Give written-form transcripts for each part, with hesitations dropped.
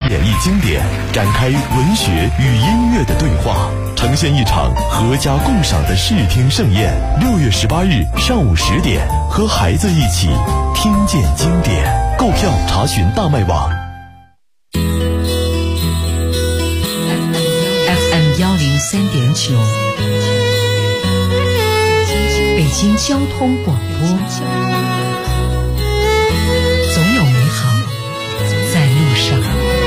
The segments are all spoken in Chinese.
演绎经典，展开文学与音乐的对话，呈现一场合家共赏的视听盛宴。6月18日上午10点，和孩子一起听见经典。购票查询大麦网。 FM 103.9，北京交通广播。总有美好在路上。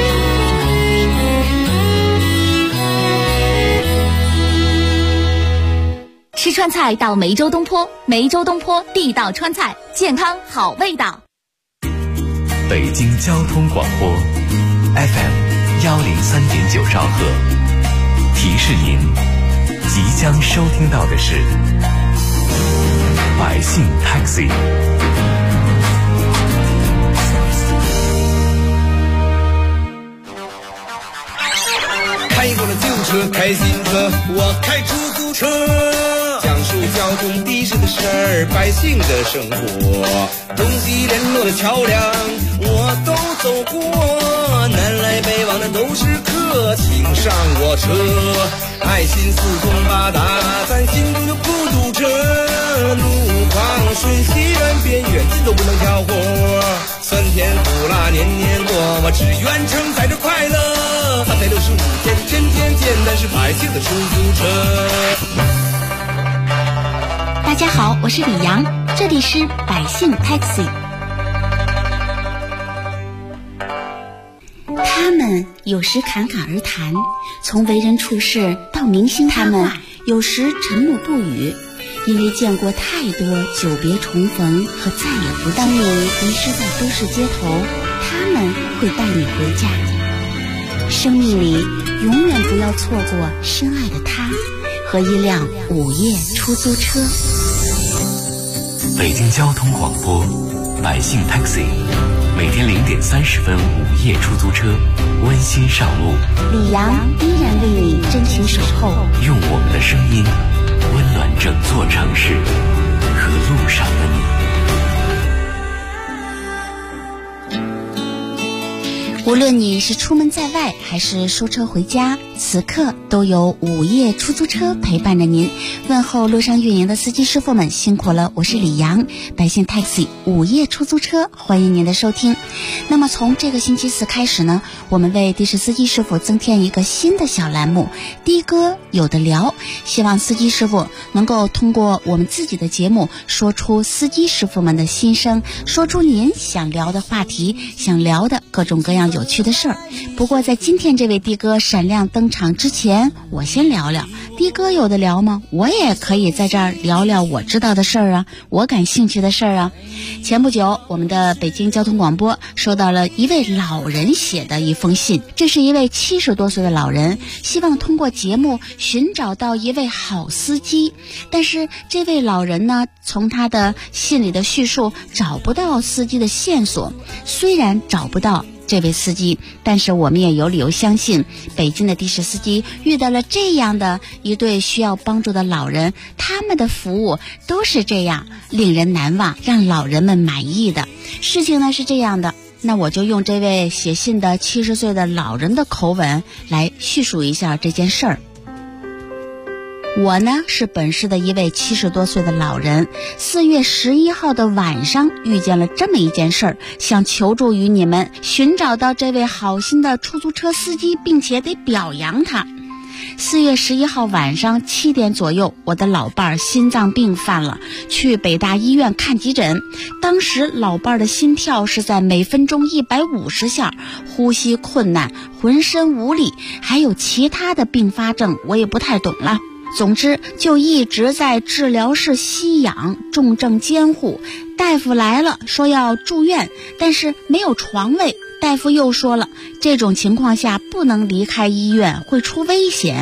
吃川菜到梅州东坡，梅州东坡地道川菜，健康好味道。 北京交通广播 FM 103.9兆赫，提示您即将收听到的是百姓 Taxi。 开过了旧车，开新车，我开出租车，讲述交通的士的事儿，百姓的生活，东西联络的桥梁我都走过，南来北往的都是客，请上我车，爱心四通八达，咱心中就不堵车，路况顺西远边远近都不能挑活，酸甜苦辣年年过，我只愿承载着快乐，365天天天见，但是百姓的出租车。 大家好，我是李阳，这里是百姓 Taxi。 他们有时侃侃而谈，从为人处事到明星他们有时沉默不语，因为见过太多久别重逢和再也不当你迷失在都市街头，他们会带你回家。生命里永远不要错过深爱的他和一辆午夜出租车。 北京交通广播百姓 Taxi， 每天0点30分午夜出租车温馨上路， 李阳依然为你真情守候， 用我们的声音温暖整座城市和路上的你。 无论你是出门在外还是收车回家，此刻都有午夜出租车陪伴着您。问候路上运营的司机师傅们辛苦了，我是李阳，百姓 Taxi 午夜出租车，欢迎您的收听。那么从这个星期四开始呢，我们为的士司机师傅增添一个新的小栏目，的哥有的聊，希望司机师傅能够通过我们自己的节目说出司机师傅们的心声，说出您想聊的话题，想聊的各种各样有趣的事儿。不过在今天这位的哥闪亮登场之前，我先聊聊，的哥有的聊吗？我也可以在这儿聊聊我知道的事儿啊，我感兴趣的事儿啊。前不久我们的北京交通广播收到了一位老人写的一封信，这是一位70多岁的老人，希望通过节目寻找到一位好司机，但是这位老人呢，从他的信里的叙述找不到司机的线索。虽然找不到这位司机，但是我们也有理由相信，北京的的士司机遇到了这样的一对需要帮助的老人，他们的服务都是这样令人难忘，让老人们满意的。事情呢是这样的，那我就用这位写信的70岁的老人的口吻来叙述一下这件事儿。我呢是本市的一位70多岁的老人，4月11号的晚上遇见了这么一件事儿，想求助于你们，寻找到这位好心的出租车司机，并且得表扬他。4月11号晚上7点左右，我的老伴儿心脏病犯了，去北大医院看急诊。当时老伴儿的心跳是在每分钟150下，呼吸困难，浑身无力，还有其他的并发症，我也不太懂了。总之就一直在治疗室吸氧，重症监护。大夫来了，说要住院，但是没有床位。大夫又说了，这种情况下不能离开医院，会出危险。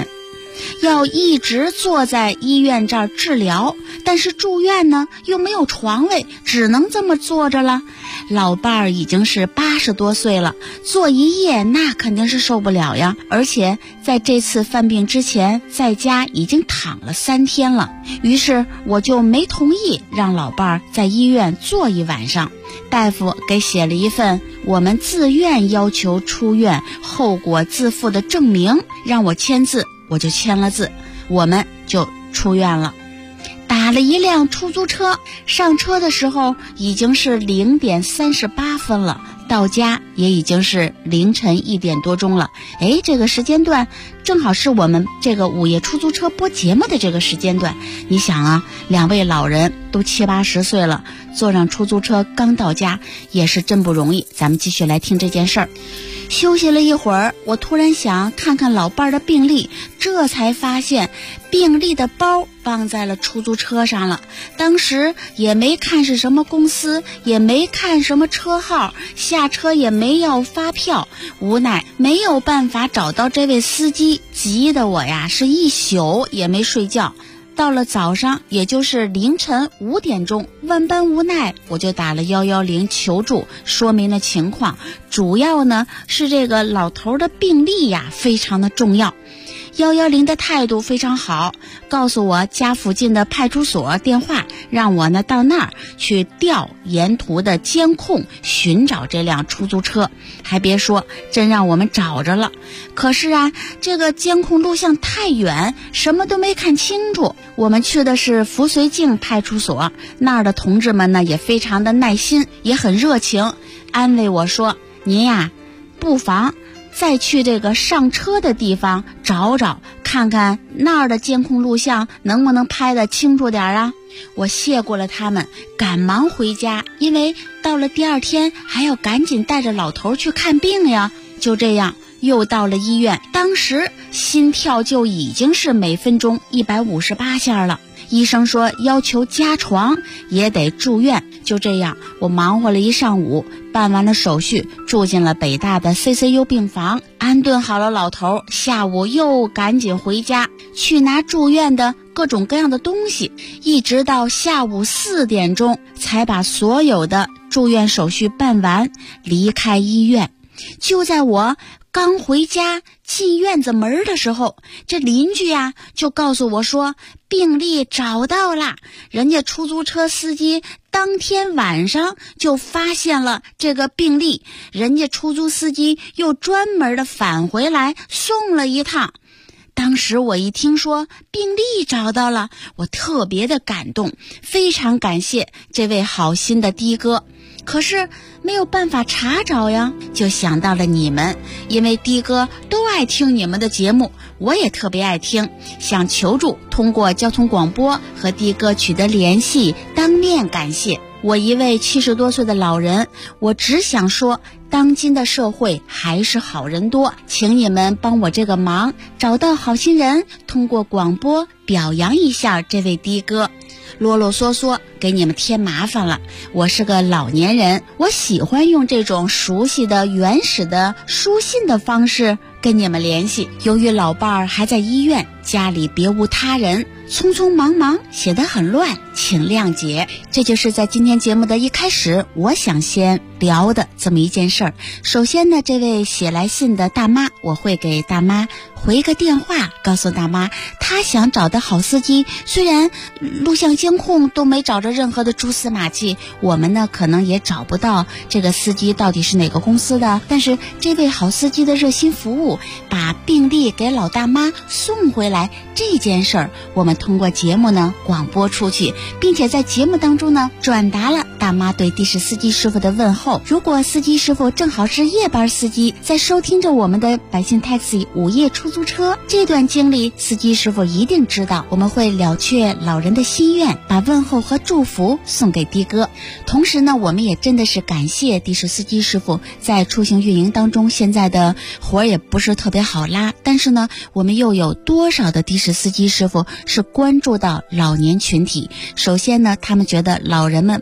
要一直坐在医院这儿治疗，但是住院呢又没有床位，只能这么坐着了。老伴儿已经是80多岁了，坐一夜那肯定是受不了呀，而且在这次犯病之前在家已经躺了3天了。于是我就没同意让老伴儿在医院坐一晚上，大夫给写了一份我们自愿要求出院后果自负的证明，让我签字，我就签了字，我们就出院了。打了一辆出租车，上车的时候已经是0点38分了，到家也已经是凌晨1点多钟了。这个时间段正好是我们这个午夜出租车播节目的这个时间段。你想啊，2位老人都70、80岁了，坐上出租车刚到家也是真不容易。咱们继续来听这件事儿。休息了一会儿，我突然想看看老伴儿的病历，这才发现病历的包放在了出租车上了。当时也没看是什么公司，也没看什么车号，下车也没要发票，无奈没有办法找到这位司机，急得我呀是一宿也没睡觉。到了早上，也就是凌晨5点钟，万般无奈，我就打了110求助，说明了情况。主要呢是这个老头的病历呀非常的重要。110的态度非常好，告诉我家附近的派出所电话，让我呢到那儿去调沿途的监控，寻找这辆出租车。还别说，真让我们找着了。可是啊，这个监控录像太远，什么都没看清楚。我们去的是扶绥靖派出所，那儿的同志们呢也非常的耐心，也很热情，安慰我说，您呀不妨再去这个上车的地方找找，看看那儿的监控录像能不能拍得清楚点啊。我谢过了他们，赶忙回家，因为到了第2天还要赶紧带着老头去看病呀。就这样又到了医院，当时心跳就已经是每分钟158下了。医生说要求加床也得住院。就这样我忙活了一上午，办完了手续，住进了北大的 CCU 病房，安顿好了老头，下午又赶紧回家去拿住院的各种各样的东西，一直到下午4点钟才把所有的住院手续办完，离开医院。就在我刚回家进院子门的时候，这邻居呀就告诉我说，病历找到了，人家出租车司机当天晚上就发现了这个病历，人家出租司机又专门的返回来送了一趟。当时我一听说病历找到了，我特别的感动，非常感谢这位好心的的哥。可是没有办法查找呀，就想到了你们，因为的哥都爱听你们的节目，我也特别爱听，想求助，通过交通广播和的哥取得联系，当面感谢。我一位70多岁的老人，我只想说，当今的社会还是好人多，请你们帮我这个忙，找到好心人，通过广播表扬一下这位的哥。啰啰嗦嗦给你们添麻烦了，我是个老年人，我喜欢用这种熟悉的原始的书信的方式跟你们联系。由于老伴儿还在医院，家里别无他人，匆匆忙忙写得很乱，请谅解。这就是在今天节目的一开始我想先聊的这么一件事儿。首先呢，这位写来信的大妈，我会给大妈回个电话，告诉大妈她想找的好司机，虽然录像监控都没找着任何的蛛丝马迹，我们呢可能也找不到这个司机到底是哪个公司的，但是这位好司机的热心服务，把病历给老大妈送回来，这件事儿我们通过节目呢广播出去，并且在节目当中呢转达了大妈对的士司机师傅的问候。如果司机师傅正好是夜班司机，在收听着我们的百姓 Taxi 午夜出租车这段经历，司机师傅一定知道，我们会了却老人的心愿，把问候和祝福送给的哥。同时呢，我们也真的是感谢的士司机师傅在出行运营当中，现在的活也不是特别好拉，但是呢，我们又有多少的的士司机师傅是关注到老年群体。首先呢，他们觉得老人们基本上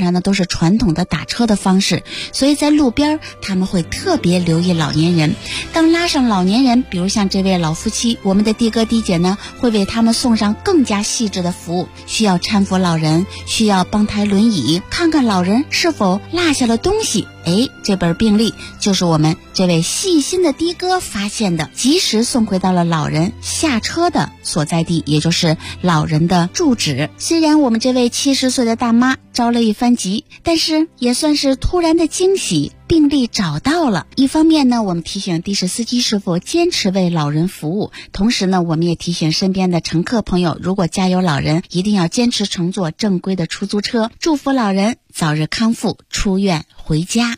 上呢都是传统的打车的方式，所以在路边他们会特别留意老年人。当拉上老年人，比如像这位老夫妻，我们的的哥的姐呢会为他们送上更加细致的服务，需要搀扶老人，需要帮抬轮椅，看看老人是否落下了东西。这本病历就是我们这位细心的的哥发现的，及时送回到了老人下车的所在地，也就是老人的住址。虽然我们这位70岁的大妈着了一番急，但是也算是突然的惊喜，病历找到了。一方面呢，我们提醒的士司机师傅坚持为老人服务，同时呢，我们也提醒身边的乘客朋友，如果家有老人，一定要坚持乘坐正规的出租车，祝福老人早日康复，出院回家。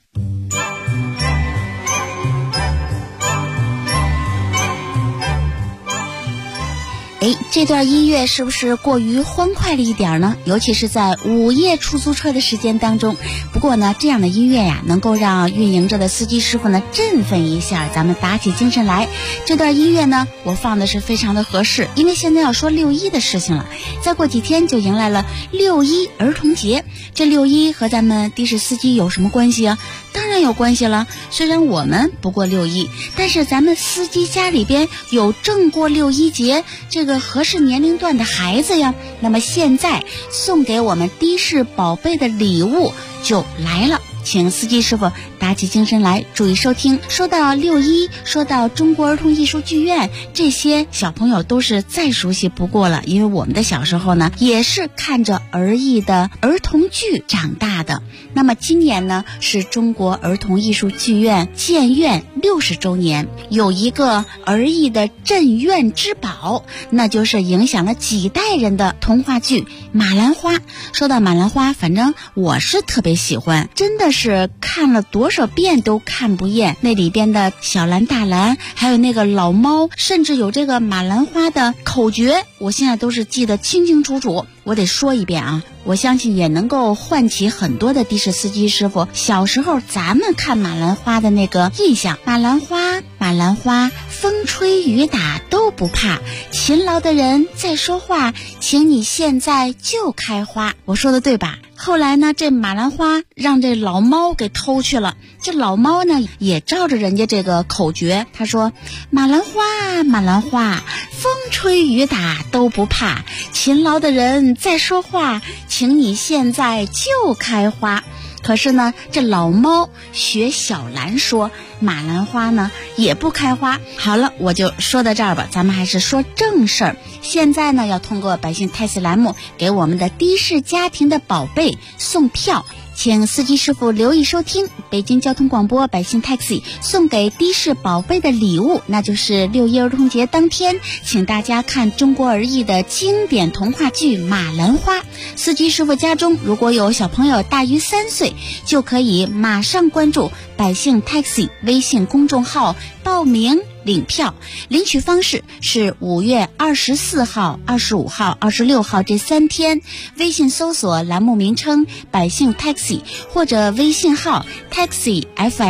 这段音乐是不是过于欢快了一点呢？尤其是在午夜出租车的时间当中。不过呢，这样的音乐呀，能够让运营着的司机师傅呢振奋一下，咱们打起精神来。这段音乐呢，我放的是非常的合适，因为现在要说6·1的事情了，再过几天就迎来了6·1儿童节。这6·1和咱们的士司机有什么关系啊？当然有关系了。虽然我们不过6·1，但是咱们司机家里边有正过6·1节这个合适年龄段的孩子呀。那么现在送给我们的士宝贝的礼物就来了，请司机师傅打起精神来，注意收听。说到6·1，说到中国儿童艺术剧院，这些小朋友都是再熟悉不过了，因为我们的小时候呢也是看着儿艺的儿童剧长大的。那么今年呢是中国儿童艺术剧院建院60周年，有一个儿艺的镇院之宝，那就是影响了几代人的童话剧《马兰花》。说到马兰花，反正我是特别喜欢，真的是看了多少遍都看不厌。那里边的小蓝大蓝，还有那个老猫，甚至有这个马兰花的口诀，我现在都是记得清清楚楚。我得说一遍啊，我相信也能够唤起很多的的士司机师傅小时候咱们看马兰花的那个印象。马兰花，马兰花，风吹雨打都不怕，勤劳的人在说话，请你现在就开花。我说的对吧？后来呢，这马兰花让这老猫给偷去了，这老猫呢也照着人家这个口诀，他说马兰花，马兰花，风吹雨打都不怕，勤劳的人在说话，请你现在就开花。可是呢，这老猫学小兰说马兰花呢也不开花。好了，我就说到这儿吧，咱们还是说正事儿。现在呢，要通过百姓 taxi 栏目给我们的的士家庭的宝贝送票，请司机师傅留意收听北京交通广播百姓 taxi 送给的士宝贝的礼物，那就是6·1儿童节当天，请大家看中国儿艺的经典童话剧《马兰花》。司机师傅家中如果有小朋友大于3岁，就可以马上关注百姓 taxi 微信公众号报名领票。领取方式是5月24号、25号、26号这3天，微信搜索栏目名称百姓 taxi 或者微信号 taxi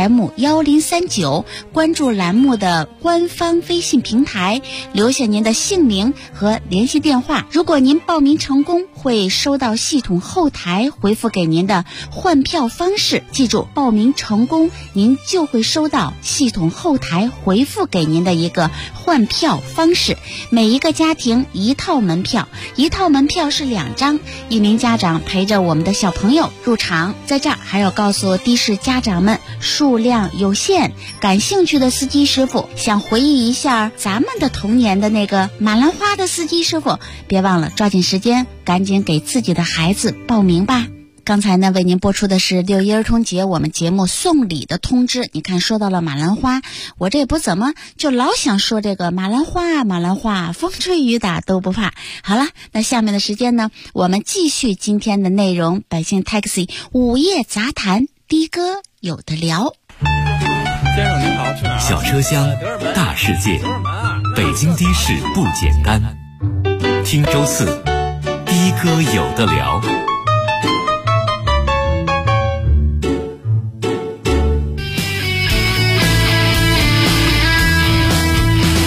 FM1039，关注栏目的官方微信平台，留下您的姓名和联系电话。如果您报名成功，会收到系统后台回复给您的换票方式。记住，报名成功，您就会收到系统后台回复给您的一个换票方式。每一个家庭1套门票，一套门票是2张，一名家长陪着我们的小朋友入场。在这儿还要告诉的士家长们，数量有限，感兴趣的司机师傅想回忆一下咱们的童年的那个马兰花的司机师傅，别忘了抓紧时间，赶紧给自己的孩子报名吧。刚才呢，为您播出的是6·1儿童节我们节目送礼的通知。你看，说到了马兰花，我这也不怎么就老想说这个马兰花，马兰花，风吹雨打都不怕。好了，那下面的时间呢，我们继续今天的内容，百姓 taxi 午夜杂谈，的哥有的聊。 先生您好，去哪儿？ 小车厢，大世界，北京的士不简单。听周4，的哥有的聊。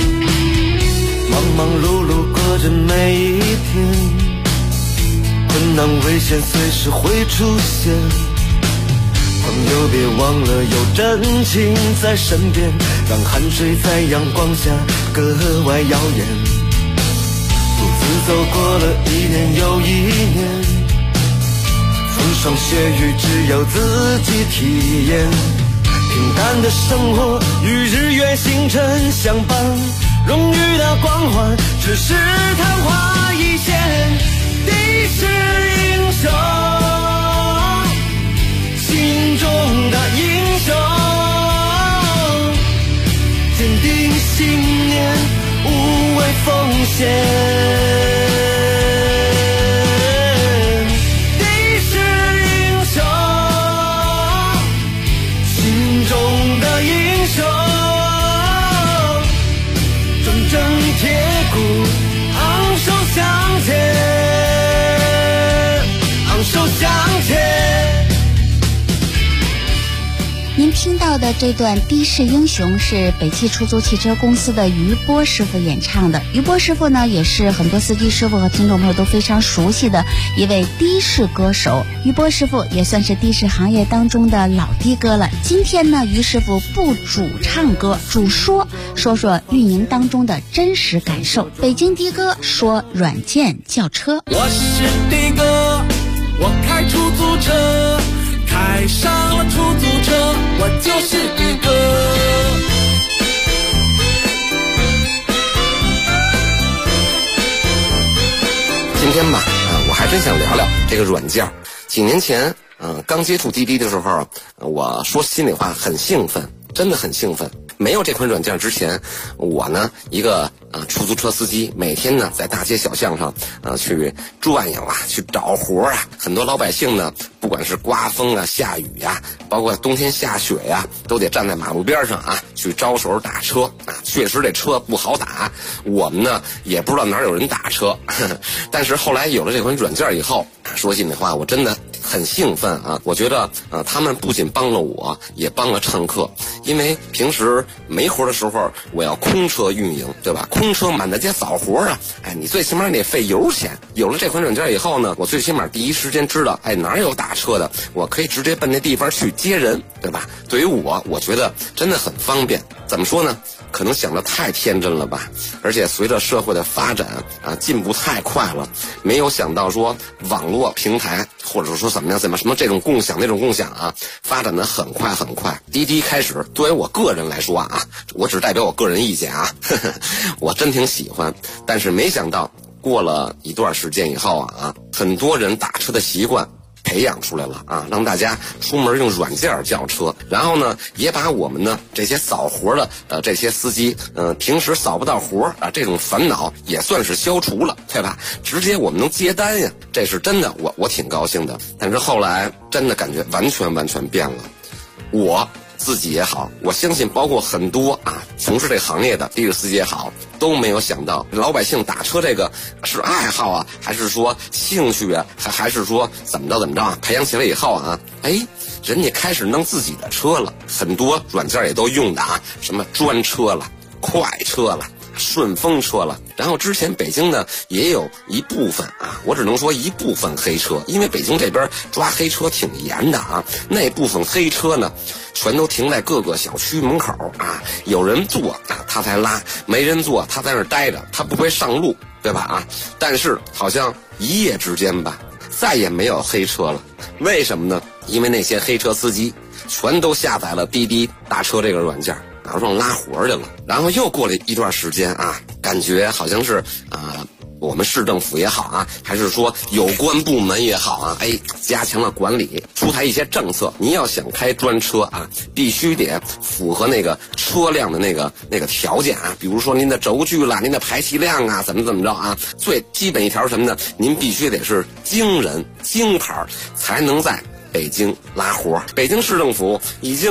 忙忙碌碌过着每一天，困担当危险随时会出现，朋友别忘了有真情在身边，让汗水在阳光下格外耀眼。独自走过了一年又一年，风霜雪雨只有自己体验。平淡的生活与日月星辰相伴，荣誉的光环只是昙花一现。敌是英雄，心中的英雄，坚定信念，无畏奉献。 您听到的这段《的士英雄》是北汽出租汽车公司的于波师傅演唱的。于波师傅呢，也是很多司机师傅和听众朋友都非常熟悉的一位的士歌手。于波师傅也算是的士行业当中的老的哥了。今天呢，于师傅不主唱歌，主说运营当中的真实感受。北京的哥说软件叫车。 我是的哥，我开出租车，开上了出租车，我就是的哥。 今天吧，我还真想聊聊这个软件。几年前，刚接触滴滴的时候，我说心里话很兴奋，真的很兴奋。没有这款软件之前，我呢一个出租车司机，每天呢在大街小巷上去转悠啊，去找活啊。很多老百姓呢，不管是刮风啊、下雨呀，包括冬天下雪呀，都得站在马路边上啊，去招手打车啊。确实这车不好打，我们呢也不知道哪有人打车，但是后来有了这款软件以后，说心里话，我真的很兴奋啊！我觉得他们不仅帮了我，也帮了乘客。因为平时没活的时候，我要空车运营，对吧？空车满大街扫活啊，你最起码得费油钱。有了这款软件以后呢，我最起码第一时间知道，哪有打车的，我可以直接奔那地方去接人，对吧？对于我觉得真的很方便。怎么说呢？可能想得太天真了吧，而且随着社会的发展进步太快了，没有想到说网络平台或者说什么这种共享那种共享发展的很快很快。滴滴开始，作为我个人来说我只代表我个人意见我真挺喜欢，但是没想到过了一段时间以后很多人打车的习惯培养出来了让大家出门用软件叫车，然后呢，也把我们呢这些扫活的这些司机平时扫不到活这种烦恼也算是消除了，对吧？直接我们能接单呀，这是真的，我挺高兴的。但是后来真的感觉完全变了，我自己也好，我相信包括很多从事这行业的的士司机也好，都没有想到老百姓打车这个是爱好还是说兴趣还是说怎么着培养起来以后人家开始弄自己的车了，很多软件也都用的什么专车了、快车了、顺风车了。然后之前北京呢也有一部分我只能说一部分黑车，因为北京这边抓黑车挺严的那部分黑车呢全都停在各个小区门口有人坐他才拉，没人坐他在那儿待着，他不会上路，对吧但是好像一夜之间吧再也没有黑车了。为什么呢？因为那些黑车司机全都下载了滴滴打车这个软件，然后上拉活去了。然后又过了一段时间感觉好像是我们市政府也好还是说有关部门也好加强了管理，出台一些政策。您要想开专车必须得符合那个车辆的那个条件比如说您的轴距啦，您的排气量怎么着最基本一条什么呢？您必须得是京人京牌才能在北京拉活。北京市政府已经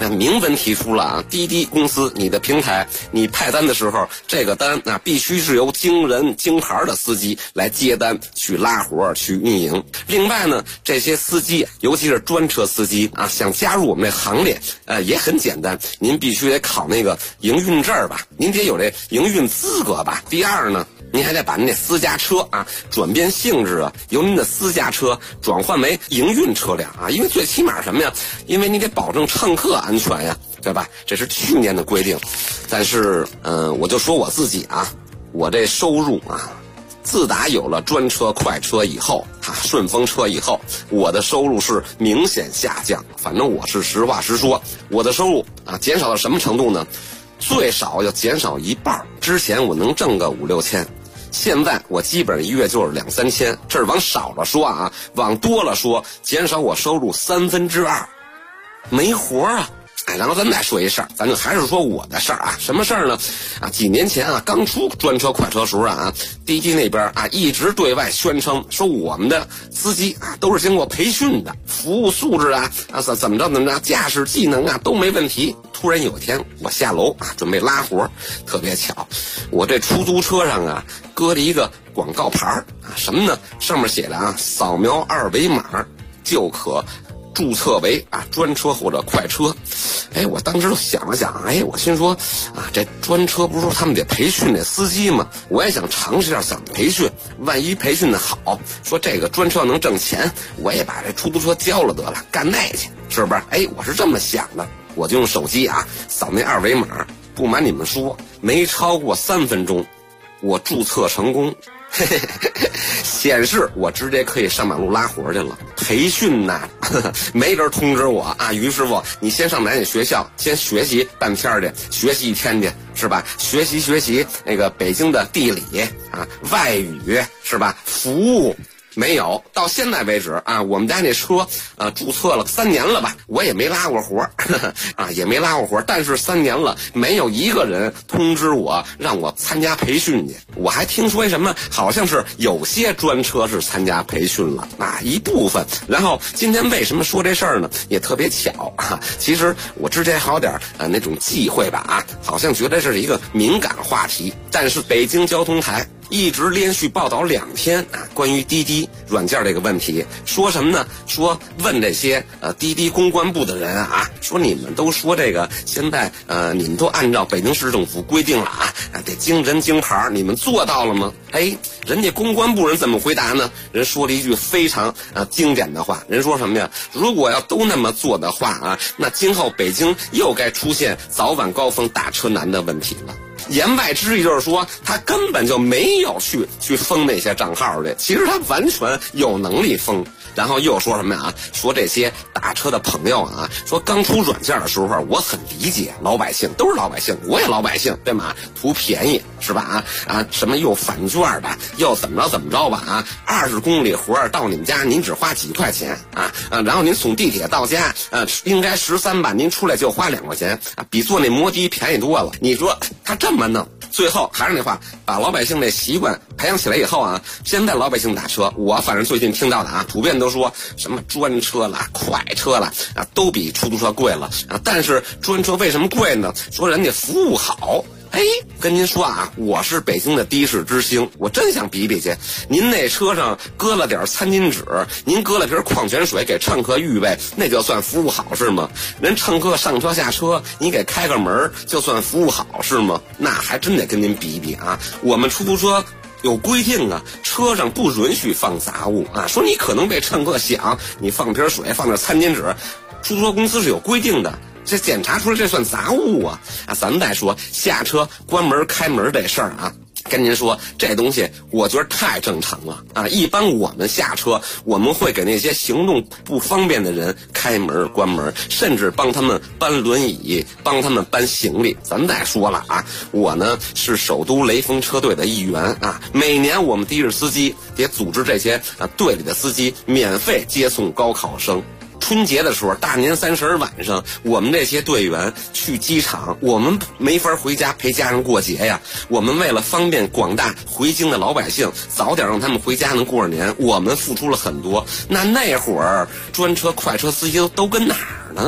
明文提出了啊，滴滴公司你的平台你派单的时候，这个单必须是由经人京牌的司机来接单去拉活去运营。另外呢，这些司机尤其是专车司机啊，想加入我们这行列也很简单，您必须得考那个营运证吧，您得有这营运资格吧。第二呢，您还得把您的私家车啊转变性质啊，由您的私家车转换为营运车辆啊，因为最起码什么呀？因为你得保证乘客安全呀，对吧？这是去年的规定。但是我就说我自己啊，我这收入啊，自打有了专车快车以后啊，顺风车以后，我的收入是明显下降。反正我是实话实说，我的收入啊减少到什么程度呢？最少要减少一半。之前我能挣个5、6千，现在我基本一月就是2、3千。这是往少了说啊，往多了说，减少我收入2/3，没活啊。然后咱再说一事儿，咱就还是说我的事儿啊。什么事儿呢？啊，几年前啊，刚出专车快车时候啊，滴滴那边啊一直对外宣称说我们的司机啊都是经过培训的，服务素质啊怎么着，驾驶技能啊都没问题。突然有一天我下楼啊准备拉活，特别巧，我这出租车上啊搁了一个广告牌啊，什么呢？上面写的啊，扫描2维码就可注册为啊专车或者快车。我当时就想了想，我心说啊，这专车不是说他们得培训那司机吗？我也想尝试一下，想培训，万一培训的好，说这个专车能挣钱，我也把这出租车交了得了，干那去，是不是？我是这么想的。我就用手机啊扫那2维码，不瞒你们说，没超过3分钟，我注册成功。显示我直接可以上马路拉活去了。培训呐，没人通知我啊，于师傅你先上南京学校先学习半天去，学习1天去，是吧？学习那个北京的地理啊，外语是吧？服务没有，到现在为止啊，我们家那车注册了3年了吧，我也没拉过活啊，也没拉过活，但是3年了，没有一个人通知我让我参加培训去。我还听说什么，好像是有些专车是参加培训了啊，一部分。然后今天为什么说这事儿呢？也特别巧啊，其实我之前还有点那种忌讳吧啊，好像觉得这是一个敏感话题，但是北京交通台一直连续报道2天啊，关于滴滴软件这个问题，说什么呢？说问这些滴滴公关部的人啊，说你们都说这个现在你们都按照北京市政府规定了啊，得经人京牌，你们做到了吗？人家公关部人怎么回答呢？人说了一句非常经典的话，人说什么呀？如果要都那么做的话啊，那今后北京又该出现早晚高峰打车难的问题了。言外之意就是说，他根本就没有去封那些账号去，其实他完全有能力封。然后又说什么呀？说这些打车的朋友啊，说刚出软件的时候，我很理解老百姓，都是老百姓，我也老百姓，对吗？图便宜是吧？什么又返券的，又怎么着吧？20公里活到你们家，您只花几块钱然后您从地铁到家，应该13吧，您出来就花2块钱比坐那摩的便宜多了。你说他这么弄？最后还是那话，把老百姓这习惯培养起来以后啊，现在老百姓打车，我反正最近听到的啊，普遍都说什么专车了、快车了都比出租车贵了但是专车为什么贵呢？说人家服务好。跟您说啊，我是北京的的士之星，我真想比比去。您那车上搁了点餐巾纸，您搁了瓶矿泉水给乘客预备，那就算服务好是吗？人乘客上车下车，你给开个门就算服务好是吗？那还真得跟您比比啊。我们出租车有规定啊，车上不允许放杂物说你可能被乘客想，你放瓶水放点餐巾纸，出租车公司是有规定的，这检查出来这算杂物咱们再说下车关门开门这事儿跟您说这东西我觉得太正常了一般我们下车我们会给那些行动不方便的人开门关门，甚至帮他们搬轮椅，帮他们搬行李。咱们再说了我呢是首都雷锋车队的一员每年我们的士司机也组织这些队里的司机免费接送高考生。春节的时候，大年30晚上，我们这些队员去机场，我们没法回家陪家人过节呀。我们为了方便广大回京的老百姓，早点让他们回家能过着年，我们付出了很多。那会儿专车快车司机都跟哪儿呢？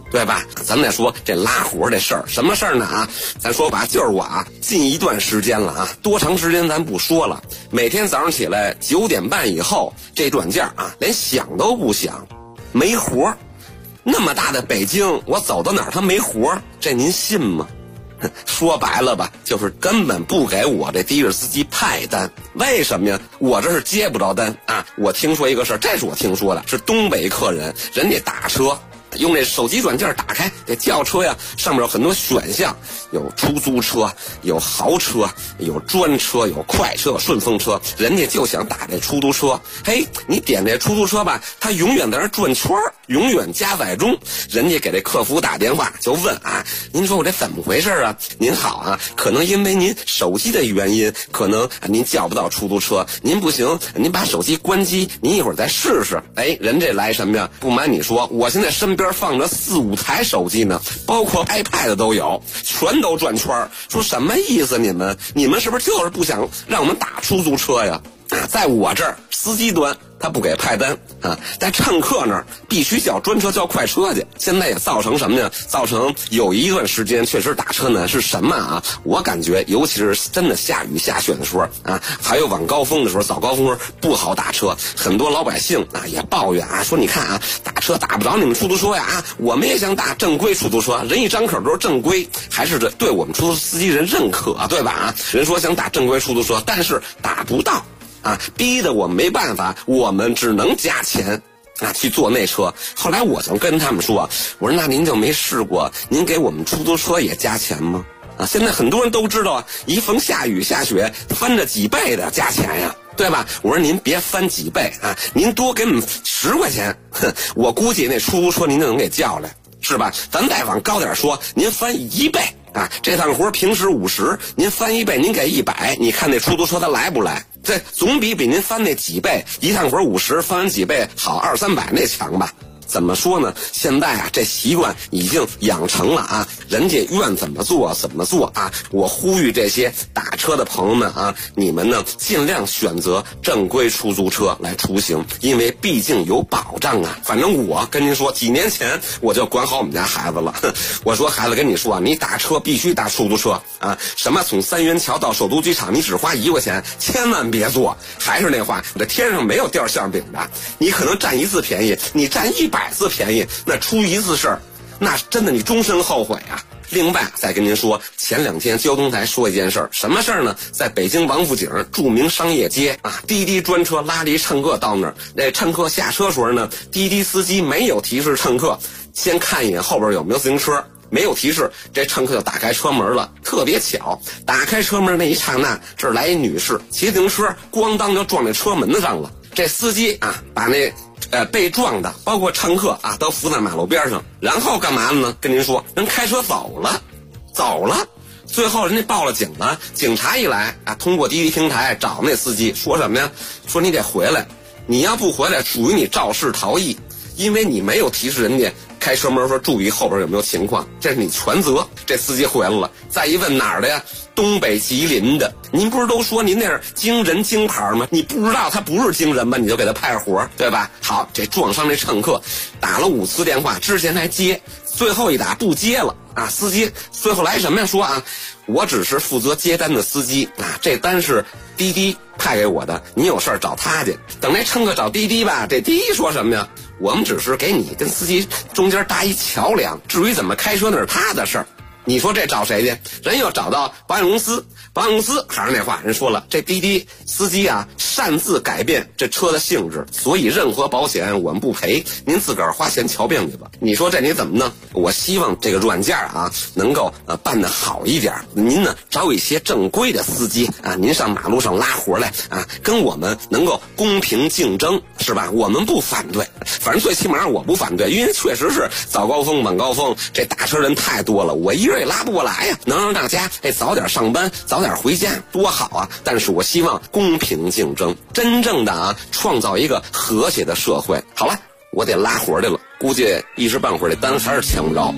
对吧？咱们再说这拉活这事儿，什么事儿呢啊？咱说吧，就是我啊，近一段时间了啊，多长时间咱不说了。每天早上起来9点半以后，这软件啊，连响都不响，没活。那么大的北京，我走到哪儿它没活，这您信吗？说白了吧，就是根本不给我这的士司机派单。为什么呀？我这是接不着单啊！我听说一个事儿，这是我听说的，是东北客人，人家打车。用这手机软件打开这轿车呀，上面有很多选项，有出租车，有豪车，有专车，有快车，有顺风车。人家就想打这出租车，嘿，你点这出租车吧，他永远在那转圈，永远加载中。人家给这客服打电话就问啊，您说我这怎么回事啊？您好啊，可能因为您手机的原因，可能您叫不到出租车，您不行，您把手机关机，您一会儿再试试。哎，人这来什么呀？不瞒你说，我现在身边放着4、5台手机呢，包括 iPad 都有，全都转圈。说什么意思？你们是不是就是不想让我们打出租车呀？在我这儿司机端他不给派单啊，在乘客那儿必须叫专车叫快车去。现在也造成什么呢？造成有一段时间确实打车呢是什么啊？我感觉尤其是真的下雨下雪的时候啊，还有晚高峰的时候，早高峰时候不好打车，很多老百姓啊也抱怨啊，说你看啊，打车打不着你们出租车呀啊，我们也想打正规出租车，人一张口都是正规，还是对我们出租司机人认可，对吧啊？人说想打正规出租车，但是打不到。啊，逼得我们没办法，我们只能加钱啊去坐那车。后来我就跟他们说，我说那您就没试过，您给我们出租车也加钱吗？啊，现在很多人都知道啊，一逢下雨下雪，翻着几倍的加钱呀，对吧？我说您别翻几倍啊，您多给我们10块钱，我估计那出租车您就能给叫来，是吧？咱再往高点说，您翻1倍。啊，这趟活平时50，您翻1倍，您给100，你看那出租车他来不来？这总比您翻那几倍，一趟活50，翻完几倍好200、300那强吧？怎么说呢？现在啊，这习惯已经养成了啊，人家愿怎么做怎么做啊！我呼吁这些打车的朋友们啊，你们呢尽量选择正规出租车来出行，因为毕竟有保障啊。反正我跟您说，几年前我就管好我们家孩子了。我说孩子，跟你说啊，你打车必须打出租车啊！什么从3元桥到首都机场，你只花1块钱，千万别坐。还是那话，这天上没有掉馅饼的，你可能占1次便宜，你占100次便宜，那出1次事儿，那真的你终身后悔啊！另外再跟您说，前2天交通台说一件事儿，什么事儿呢？在北京王府井著名商业街啊，滴滴专车拉了一乘客到那儿，那乘客下车时候呢，滴滴司机没有提示乘客先看一眼后边有没有自行车。没有提示，这乘客就打开车门了。特别巧，打开车门那一刹那，这儿来一女士骑自行车，咣当就撞在车门子上了。这司机啊，把那被撞的，包括乘客啊，都扶在马路边上。然后干嘛呢？跟您说，人开车走了。最后人家报了警了，警察一来啊，通过滴滴平台找那司机，说什么呀？说你得回来，你要不回来，属于你肇事逃逸，因为你没有提示人家。开车门说注意后边有没有情况，这是你全责。这司机回来了，再一问哪儿的呀？东北吉林的。您不是都说您那是京人京牌吗？你不知道他不是京人吧？你就给他派活，对吧？好，这撞伤这乘客打了5次电话，之前还接，最后一打不接了啊！司机最后来什么呀？说啊，我只是负责接单的司机啊，这单是滴滴派给我的，你有事儿找他去。等那乘客找滴滴吧，这滴滴说什么呀？我们只是给你跟司机中间搭一桥梁，至于怎么开车那是他的事儿。你说这找谁去？人又找到保险公司，保险公司还是那话，人说了，这滴滴司机啊擅自改变这车的性质，所以任何保险我们不赔，您自个儿花钱瞧病去吧。你说这你怎么弄？我希望这个软件啊能够办得好一点，您呢找一些正规的司机啊，您上马路上拉活来啊，跟我们能够公平竞争，是吧？我们不反对，反正最起码我不反对，因为确实是早高峰晚高峰这打车人太多了，我一人也拉不过来呀，能让大家早点上班早点回家多好啊！但是我希望公平竞争，真正的啊创造一个和谐的社会。好了，我得拉活去了，估计一时半会儿这单还是抢不着。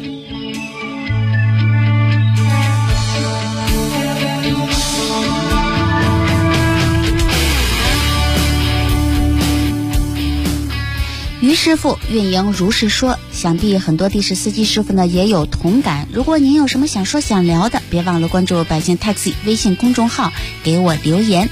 于师傅运营如是说，想必很多的士司机师傅呢也有同感。如果您有什么想说想聊的，别忘了关注百姓 Taxi 微信公众号，给我留言。